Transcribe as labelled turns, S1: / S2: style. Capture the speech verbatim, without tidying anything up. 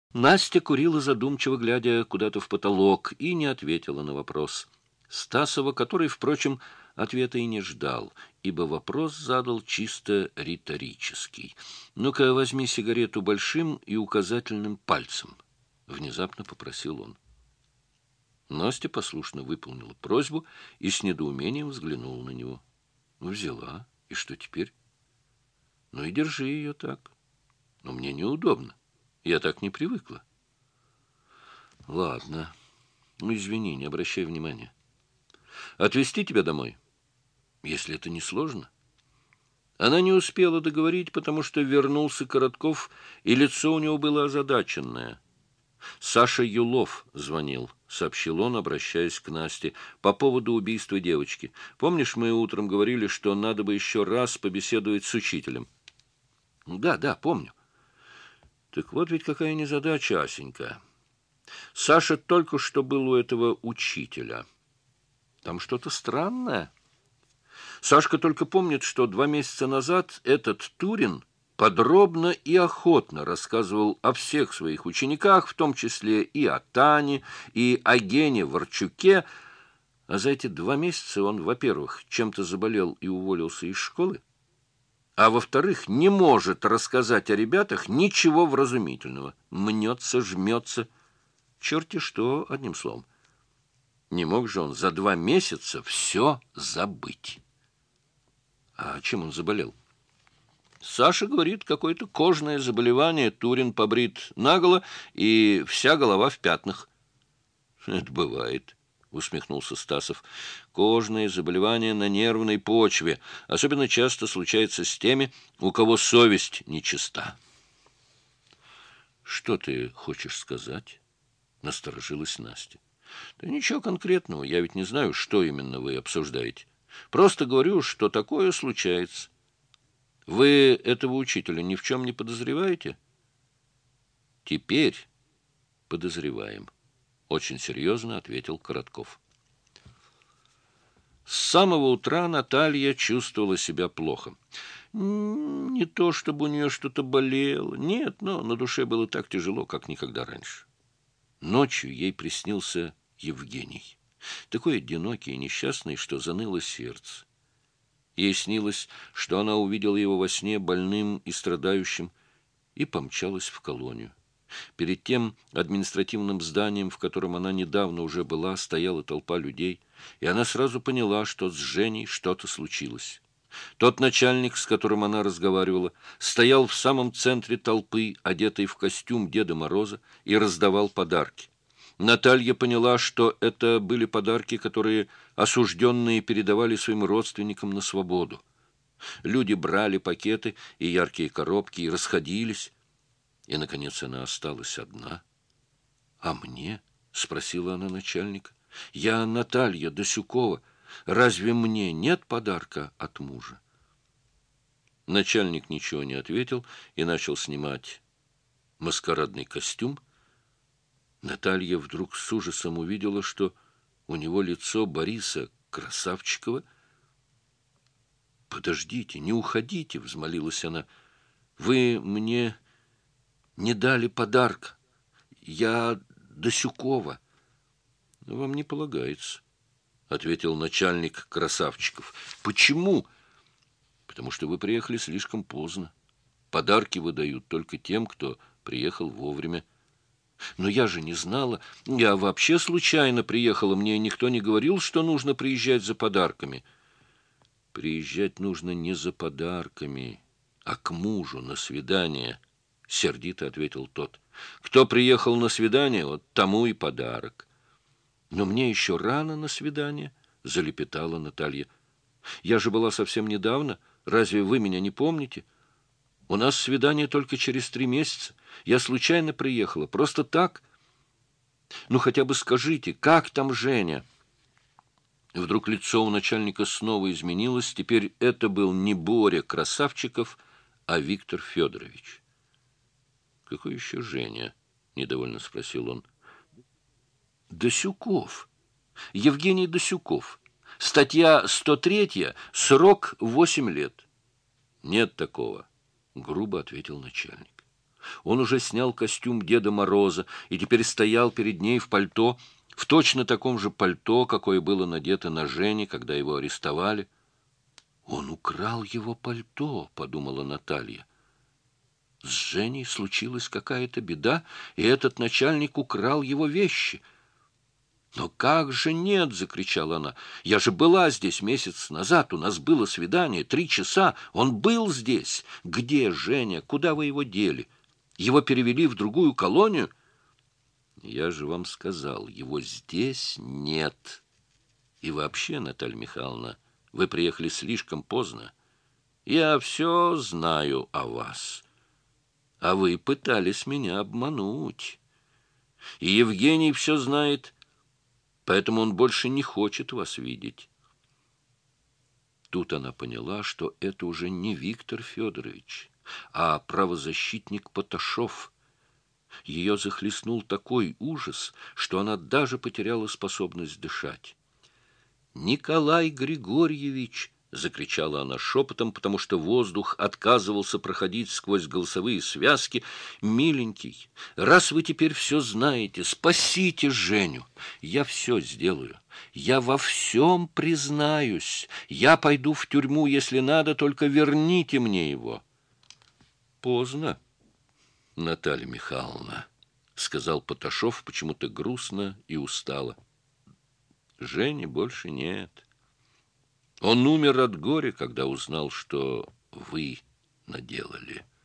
S1: Настя курила задумчиво, глядя куда-то в потолок, и не ответила на вопрос Стасова, который, впрочем, ответа и не ждал, ибо вопрос задал чисто риторический. «Ну-ка, возьми сигарету большим и указательным пальцем», — внезапно попросил он. Настя послушно выполнила просьбу и с недоумением взглянула на него. «Взяла. И что теперь?» «Ну и держи ее так. Но мне неудобно. Я так не привыкла». «Ладно. Ну, извини, не обращай внимания. Отвезти тебя домой, если это не сложно?» Она не успела договорить, потому что вернулся Коротков, и лицо у него было озадаченное. «Саша Юлов звонил», — сообщил он, обращаясь к Насте, — «по поводу убийства девочки. Помнишь, мы утром говорили, что надо бы еще раз побеседовать с учителем?» «Да, да, помню». «Так вот ведь какая незадача, Асенька. Саша только что был у этого учителя. Там что-то странное. Сашка только помнит, что два месяца назад этот Турин подробно и охотно рассказывал о всех своих учениках, в том числе и о Тане, и о Гене Ворчуке. А за эти два месяца он, во-первых, чем-то заболел и уволился из школы, а во-вторых, не может рассказать о ребятах ничего вразумительного. Мнется, жмется. Черти что, одним словом. Не мог же он за два месяца все забыть. А чем он заболел? Саша говорит, какое-то кожное заболевание, Турин побрит наголо, и вся голова в пятнах. Это бывает, усмехнулся Стасов. Кожные заболевания на нервной почве особенно часто случается с теми, у кого совесть нечиста. Что ты хочешь сказать? Насторожилась Настя. Да ничего конкретного, я ведь не знаю, что именно вы обсуждаете. Просто говорю, что такое случается. Вы этого учителя ни в чем не подозреваете? Теперь подозреваем, очень серьезно ответил Коротков. С самого утра Наталья чувствовала себя плохо. Не то, чтобы у нее что-то болело. Нет, но на душе было так тяжело, как никогда раньше. Ночью ей приснился Евгений. Такой одинокий и несчастный, что заныло сердце. Ей снилось, что она увидела его во сне больным и страдающим, и помчалась в колонию. Перед тем административным зданием, в котором она недавно уже была, стояла толпа людей, и она сразу поняла, что с Женей что-то случилось. Тот начальник, с которым она разговаривала, стоял в самом центре толпы, одетый в костюм Деда Мороза, и раздавал подарки. Наталья поняла, что это были подарки, которые осужденные передавали своим родственникам на свободу. Люди брали пакеты и яркие коробки и расходились. И, наконец, она осталась одна. «А мне?» — спросила она начальника. «Я Наталья Досюкова. Разве мне нет подарка от мужа?» Начальник ничего не ответил и начал снимать маскарадный костюм. Наталья вдруг с ужасом увидела, что у него лицо Бориса Красавчикова. «Подождите, не уходите!» — взмолилась она. «Вы мне не дали подарка. Я Досюкова». «Вам не полагается», — ответил начальник Красавчиков. «Почему?» «Потому что вы приехали слишком поздно. Подарки выдают только тем, кто приехал вовремя». «Но я же не знала. Я вообще случайно приехала. Мне никто не говорил, что нужно приезжать за подарками». «Приезжать нужно не за подарками, а к мужу на свидание», — сердито ответил тот. «Кто приехал на свидание, вот тому и подарок». «Но мне еще рано на свидание», — залепетала Наталья. «Я же была совсем недавно. Разве вы меня не помните? У нас свидание только через три месяца. Я случайно приехала, просто так. Ну, хотя бы скажите, как там Женя?» Вдруг лицо у начальника снова изменилось. Теперь это был не Боря Красавчиков, а Виктор Федорович. «Какой еще Женя?» — недовольно спросил он. «Досюков. Евгений Досюков. Статья сто третья, срок восемь лет». «Нет такого», — грубо ответил начальник. Он уже снял костюм Деда Мороза и теперь стоял перед ней в пальто, в точно таком же пальто, какое было надето на Жене, когда его арестовали. «Он украл его пальто», — подумала Наталья. С Женей случилась какая-то беда, и этот начальник украл его вещи. «Но как же нет!» — закричала она. «Я же была здесь месяц назад, у нас было свидание, три часа, он был здесь. Где Женя? Куда вы его дели? Его перевели в другую колонию?» «Я же вам сказал, его здесь нет. И вообще, Наталья Михайловна, вы приехали слишком поздно. Я все знаю о вас. А вы пытались меня обмануть. И Евгений все знает, поэтому он больше не хочет вас видеть». Тут она поняла, что это уже не Виктор Федорович, а правозащитник Поташов. Ее захлестнул такой ужас, что она даже потеряла способность дышать. «Николай Григорьевич!» — закричала она шепотом, потому что воздух отказывался проходить сквозь голосовые связки. «Миленький, раз вы теперь все знаете, спасите Женю! Я все сделаю. Я во всем признаюсь. Я пойду в тюрьму, если надо, только верните мне его». «Поздно, Наталья Михайловна», — сказал Поташов почему-то грустно и устало. «Жени больше нет. Он умер от горя, когда узнал, что вы наделали».